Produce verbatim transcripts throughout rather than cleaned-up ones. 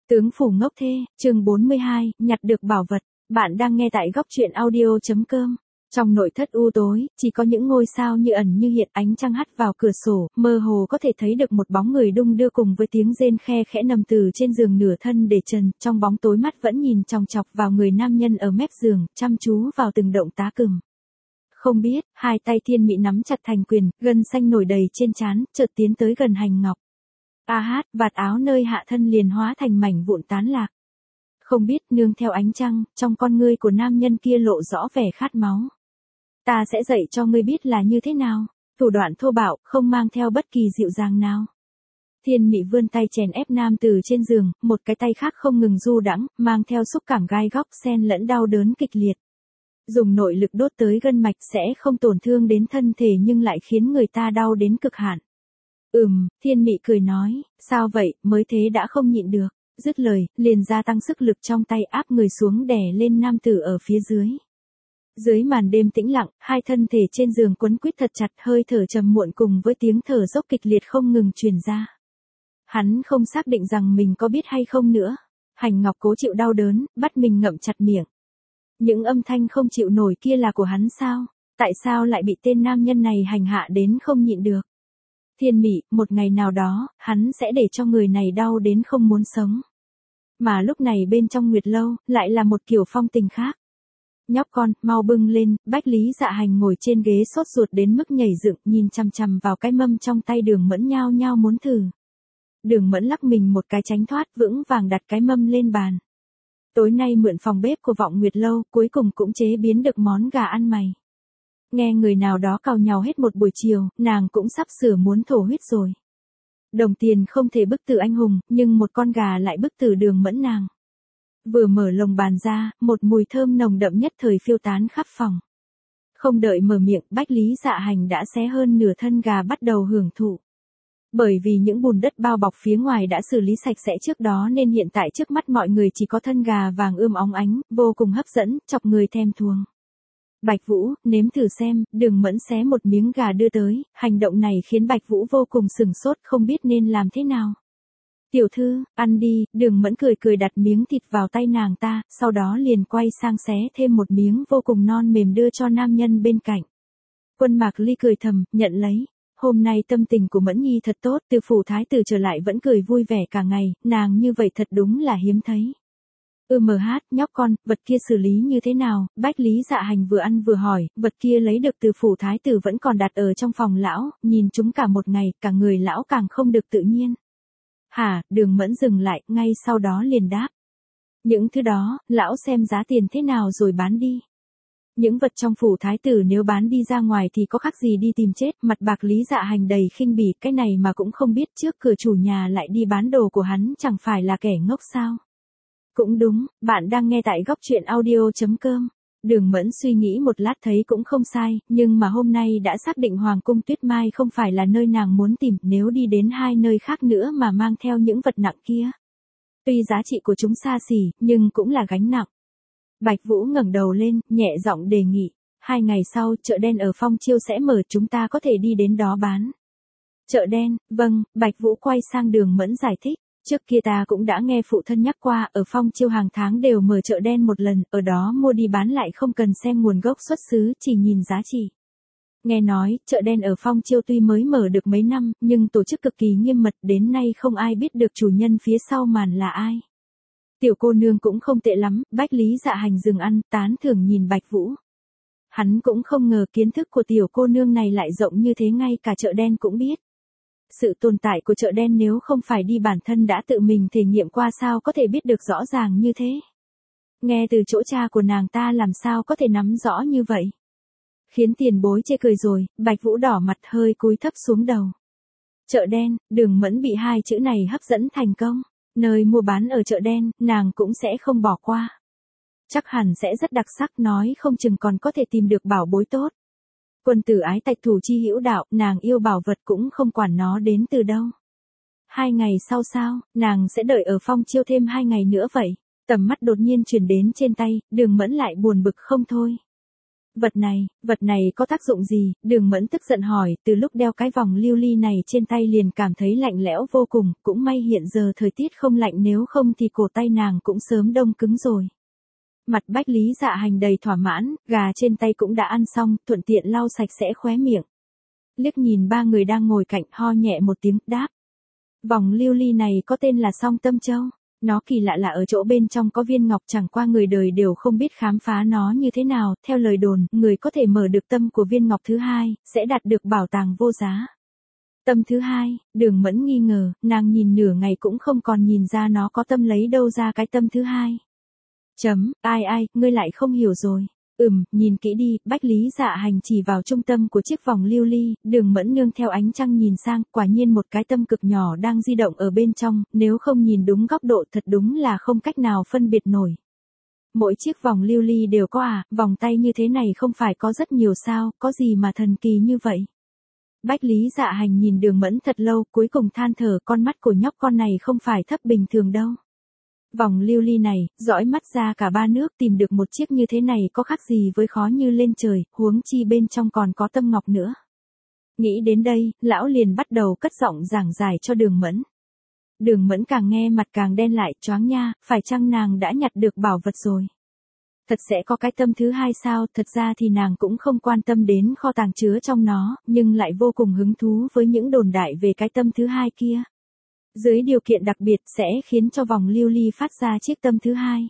Tướng phủ ngốc thê, chương bốn mươi hai, nhặt được bảo vật. Bạn đang nghe tại góc truyện audio.com. Trong nội thất u tối, chỉ có những ngôi sao như ẩn như hiện, ánh trăng hắt vào cửa sổ, mơ hồ có thể thấy được một bóng người đung đưa cùng với tiếng rên khe khẽ nằm từ trên giường nửa thân để trần, trong bóng tối mắt vẫn nhìn chòng chọc vào người nam nhân ở mép giường, chăm chú vào từng động tá cừng. Không biết, hai tay Thiên Mị nắm chặt thành quyền, gân xanh nổi đầy trên trán, chợt tiến tới gần Hành Ngọc. A hát, vạt áo nơi hạ thân liền hóa thành mảnh vụn tán lạc. Không biết, nương theo ánh trăng, trong con ngươi của nam nhân kia lộ rõ vẻ khát máu. Ta sẽ dạy cho ngươi biết là như thế nào, thủ đoạn thô bạo, không mang theo bất kỳ dịu dàng nào. Thiên Mị vươn tay chèn ép nam từ trên giường, một cái tay khác không ngừng du đãng, mang theo xúc cảm gai góc xen lẫn đau đớn kịch liệt. Dùng nội lực đốt tới gân mạch sẽ không tổn thương đến thân thể nhưng lại khiến người ta đau đến cực hạn. Ừm, Thiên Mị cười nói, sao vậy, mới thế đã không nhịn được. Dứt lời, liền gia tăng sức lực trong tay áp người xuống đè lên nam tử ở phía dưới. Dưới màn đêm tĩnh lặng, hai thân thể trên giường quấn quýt thật chặt, hơi thở trầm muộn cùng với tiếng thở dốc kịch liệt không ngừng truyền ra. Hắn không xác định rằng mình có biết hay không nữa. Hành Ngọc cố chịu đau đớn, bắt mình ngậm chặt miệng. Những âm thanh không chịu nổi kia là của hắn sao? Tại sao lại bị tên nam nhân này hành hạ đến không nhịn được? Thiên Mị, một ngày nào đó, hắn sẽ để cho người này đau đến không muốn sống. Mà lúc này bên trong Nguyệt Lâu, lại là một kiểu phong tình khác. Nhóc con, mau bưng lên, Bách Lý Dạ Hành ngồi trên ghế sốt ruột đến mức nhảy dựng, nhìn chằm chằm vào cái mâm trong tay Đường Mẫn nhao nhao muốn thử. Đường Mẫn lắc mình một cái tránh thoát, vững vàng đặt cái mâm lên bàn. Tối nay mượn phòng bếp của Vọng Nguyệt Lâu, cuối cùng cũng chế biến được món gà ăn mày. Nghe người nào đó càu nhàu hết một buổi chiều, nàng cũng sắp sửa muốn thổ huyết rồi. Đồng tiền không thể bức tử anh hùng, nhưng một con gà lại bức tử Đường Mẫn nàng. Vừa mở lồng bàn ra, một mùi thơm nồng đậm nhất thời phiêu tán khắp phòng. Không đợi mở miệng, Bách Lý Dạ Hành đã xé hơn nửa thân gà bắt đầu hưởng thụ. Bởi vì những bùn đất bao bọc phía ngoài đã xử lý sạch sẽ trước đó nên hiện tại trước mắt mọi người chỉ có thân gà vàng ươm óng ánh, vô cùng hấp dẫn, chọc người thèm thuồng. Bạch Vũ, nếm thử xem, Đường Mẫn xé một miếng gà đưa tới, hành động này khiến Bạch Vũ vô cùng sửng sốt không biết nên làm thế nào. Tiểu thư, ăn đi, Đường Mẫn cười cười đặt miếng thịt vào tay nàng ta, sau đó liền quay sang xé thêm một miếng vô cùng non mềm đưa cho nam nhân bên cạnh. Quân Mạc Ly cười thầm, nhận lấy. Hôm nay tâm tình của Mẫn Nhi thật tốt, từ phủ thái tử trở lại vẫn cười vui vẻ cả ngày, nàng như vậy thật đúng là hiếm thấy. Ừ mờ hát, nhóc con, vật kia xử lý như thế nào? Bách Lý Dạ Hành vừa ăn vừa hỏi, vật kia lấy được từ phủ thái tử vẫn còn đặt ở trong phòng lão, nhìn chúng cả một ngày, cả người lão càng không được tự nhiên. Hả, Đường Mẫn dừng lại, ngay sau đó liền đáp. Những thứ đó, lão xem giá tiền thế nào rồi bán đi. Những vật trong phủ thái tử nếu bán đi ra ngoài thì có khác gì đi tìm chết, mặt Bạc Lý Dạ Hành đầy khinh bỉ, cái này mà cũng không biết trước cửa chủ nhà lại đi bán đồ của hắn chẳng phải là kẻ ngốc sao. Cũng đúng, bạn đang nghe tại góc truyện audio.com. Đường Mẫn suy nghĩ một lát thấy cũng không sai, nhưng mà hôm nay đã xác định Hoàng cung Tuyết Mai không phải là nơi nàng muốn tìm, nếu đi đến hai nơi khác nữa mà mang theo những vật nặng kia. Tuy giá trị của chúng xa xỉ, nhưng cũng là gánh nặng. Bạch Vũ ngẩng đầu lên, nhẹ giọng đề nghị, hai ngày sau chợ đen ở Phong Chiêu sẽ mở, chúng ta có thể đi đến đó bán. Chợ đen, vâng, Bạch Vũ quay sang Đường Mẫn giải thích. Trước kia ta cũng đã nghe phụ thân nhắc qua, ở Phong Chiêu hàng tháng đều mở chợ đen một lần, ở đó mua đi bán lại không cần xem nguồn gốc xuất xứ, chỉ nhìn giá trị. Nghe nói, chợ đen ở Phong Chiêu tuy mới mở được mấy năm, nhưng tổ chức cực kỳ nghiêm mật, đến nay không ai biết được chủ nhân phía sau màn là ai. Tiểu cô nương cũng không tệ lắm, Bách Lý Dạ Hành dừng ăn, tán thưởng nhìn Bạch Vũ. Hắn cũng không ngờ kiến thức của tiểu cô nương này lại rộng như thế, ngay cả chợ đen cũng biết. Sự tồn tại của chợ đen nếu không phải đi bản thân đã tự mình thể nghiệm qua sao có thể biết được rõ ràng như thế. Nghe từ chỗ cha của nàng ta làm sao có thể nắm rõ như vậy. Khiến tiền bối chê cười rồi, Bạch Vũ đỏ mặt hơi cúi thấp xuống đầu. Chợ đen, Đường Mẫn bị hai chữ này hấp dẫn thành công. Nơi mua bán ở chợ đen, nàng cũng sẽ không bỏ qua. Chắc hẳn sẽ rất đặc sắc, nói không chừng còn có thể tìm được bảo bối tốt. Quân tử ái tạch thủ chi hữu đạo, nàng yêu bảo vật cũng không quản nó đến từ đâu. Hai ngày sau sao, nàng sẽ đợi ở Phong Chiêu thêm hai ngày nữa vậy. Tầm mắt đột nhiên chuyển đến trên tay, Đường Mẫn lại buồn bực không thôi. Vật này, vật này có tác dụng gì? Đường Mẫn tức giận hỏi, từ lúc đeo cái vòng lưu ly này trên tay liền cảm thấy lạnh lẽo vô cùng, cũng may hiện giờ thời tiết không lạnh nếu không thì cổ tay nàng cũng sớm đông cứng rồi. Mặt Bách Lý Dạ Hành đầy thỏa mãn, gà trên tay cũng đã ăn xong, thuận tiện lau sạch sẽ khóe miệng. Liếc nhìn ba người đang ngồi cạnh, ho nhẹ một tiếng, đáp. Vòng lưu ly này có tên là Song Tâm Châu. Nó kỳ lạ là ở chỗ bên trong có viên ngọc, chẳng qua người đời đều không biết khám phá nó như thế nào, theo lời đồn, người có thể mở được tâm của viên ngọc thứ hai, sẽ đạt được bảo tàng vô giá. Tâm thứ hai, Đường Mẫn nghi ngờ, nàng nhìn nửa ngày cũng không còn nhìn ra nó có tâm lấy đâu ra cái tâm thứ hai. Chấm, ai ai, ngươi lại không hiểu rồi. Ừm, nhìn kỹ đi, Bách Lý Dạ Hành chỉ vào trung tâm của chiếc vòng lưu ly, Đường Mẫn nương theo ánh trăng nhìn sang, quả nhiên một cái tâm cực nhỏ đang di động ở bên trong, nếu không nhìn đúng góc độ thật đúng là không cách nào phân biệt nổi. Mỗi chiếc vòng lưu ly đều có à, vòng tay như thế này không phải có rất nhiều sao, có gì mà thần kỳ như vậy. Bách Lý Dạ Hành nhìn Đường Mẫn thật lâu, cuối cùng than thở, con mắt của nhóc con này không phải thấp bình thường đâu. Vòng lưu ly này, dõi mắt ra cả ba nước tìm được một chiếc như thế này có khác gì với khó như lên trời, huống chi bên trong còn có tâm ngọc nữa. Nghĩ đến đây, lão liền bắt đầu cất giọng giảng giải cho Đường Mẫn. Đường Mẫn càng nghe mặt càng đen lại, choáng nha, phải chăng nàng đã nhặt được bảo vật rồi? Thật sẽ có cái tâm thứ hai sao? Thật ra thì nàng cũng không quan tâm đến kho tàng chứa trong nó, nhưng lại vô cùng hứng thú với những đồn đại về cái tâm thứ hai kia. Dưới điều kiện đặc biệt sẽ khiến cho vòng lưu ly phát ra chiếc tâm thứ hai.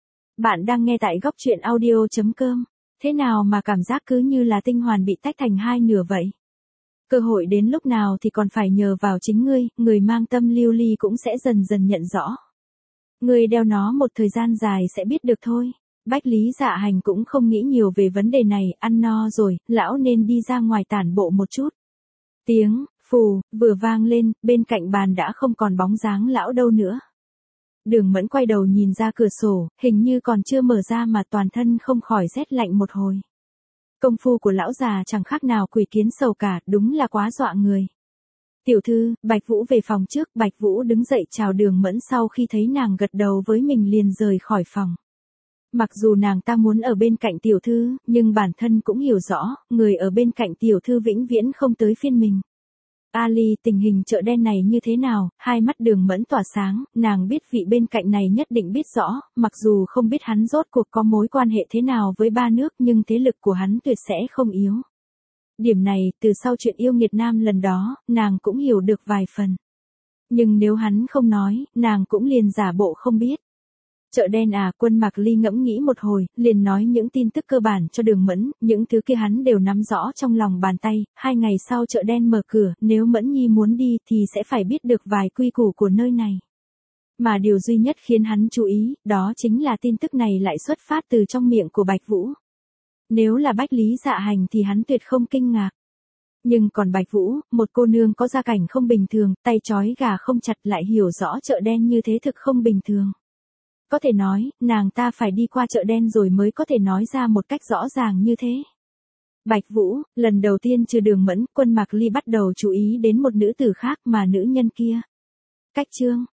Bạn đang nghe tại góc truyện audio chấm com. Thế nào mà cảm giác cứ như là tinh hoàn bị tách thành hai nửa vậy? Cơ hội đến lúc nào thì còn phải nhờ vào chính ngươi, người mang tâm lưu ly cũng sẽ dần dần nhận rõ. Ngươi đeo nó một thời gian dài sẽ biết được thôi. Bách Lý Dạ Hành cũng không nghĩ nhiều về vấn đề này, ăn no rồi, lão nên đi ra ngoài tản bộ một chút. Tiếng phù vừa vang lên, bên cạnh bàn đã không còn bóng dáng lão đâu nữa. Đường Mẫn quay đầu nhìn ra cửa sổ, hình như còn chưa mở ra mà toàn thân không khỏi rét lạnh một hồi. Công phu của lão già chẳng khác nào quỷ kiến sầu cả, đúng là quá dọa người. Tiểu thư, Bạch Vũ về phòng trước, Bạch Vũ đứng dậy chào Đường Mẫn, sau khi thấy nàng gật đầu với mình liền rời khỏi phòng. Mặc dù nàng ta muốn ở bên cạnh tiểu thư, nhưng bản thân cũng hiểu rõ, người ở bên cạnh tiểu thư vĩnh viễn không tới phiên mình. Ali, tình hình chợ đen này như thế nào? Hai mắt Đường Mẫn tỏa sáng, nàng biết vị bên cạnh này nhất định biết rõ, mặc dù không biết hắn rốt cuộc có mối quan hệ thế nào với ba nước nhưng thế lực của hắn tuyệt sẽ không yếu. Điểm này, từ sau chuyện yêu nghiệt nam lần đó, nàng cũng hiểu được vài phần. Nhưng nếu hắn không nói, nàng cũng liền giả bộ không biết. Chợ đen à, Quân Mạc Ly ngẫm nghĩ một hồi, liền nói những tin tức cơ bản cho Đường Mẫn, những thứ kia hắn đều nắm rõ trong lòng bàn tay, hai ngày sau chợ đen mở cửa, nếu Mẫn Nhi muốn đi thì sẽ phải biết được vài quy củ của nơi này. Mà điều duy nhất khiến hắn chú ý, đó chính là tin tức này lại xuất phát từ trong miệng của Bạch Vũ. Nếu là Bách Lý Dạ Hành thì hắn tuyệt không kinh ngạc. Nhưng còn Bạch Vũ, một cô nương có gia cảnh không bình thường, tay trói gà không chặt lại hiểu rõ chợ đen như thế thực không bình thường. Có thể nói, nàng ta phải đi qua chợ đen rồi mới có thể nói ra một cách rõ ràng như thế. Bạch Vũ, lần đầu tiên trừ Đường Mẫn, Quân Mạc Ly bắt đầu chú ý đến một nữ tử khác mà nữ nhân kia. Cách chương,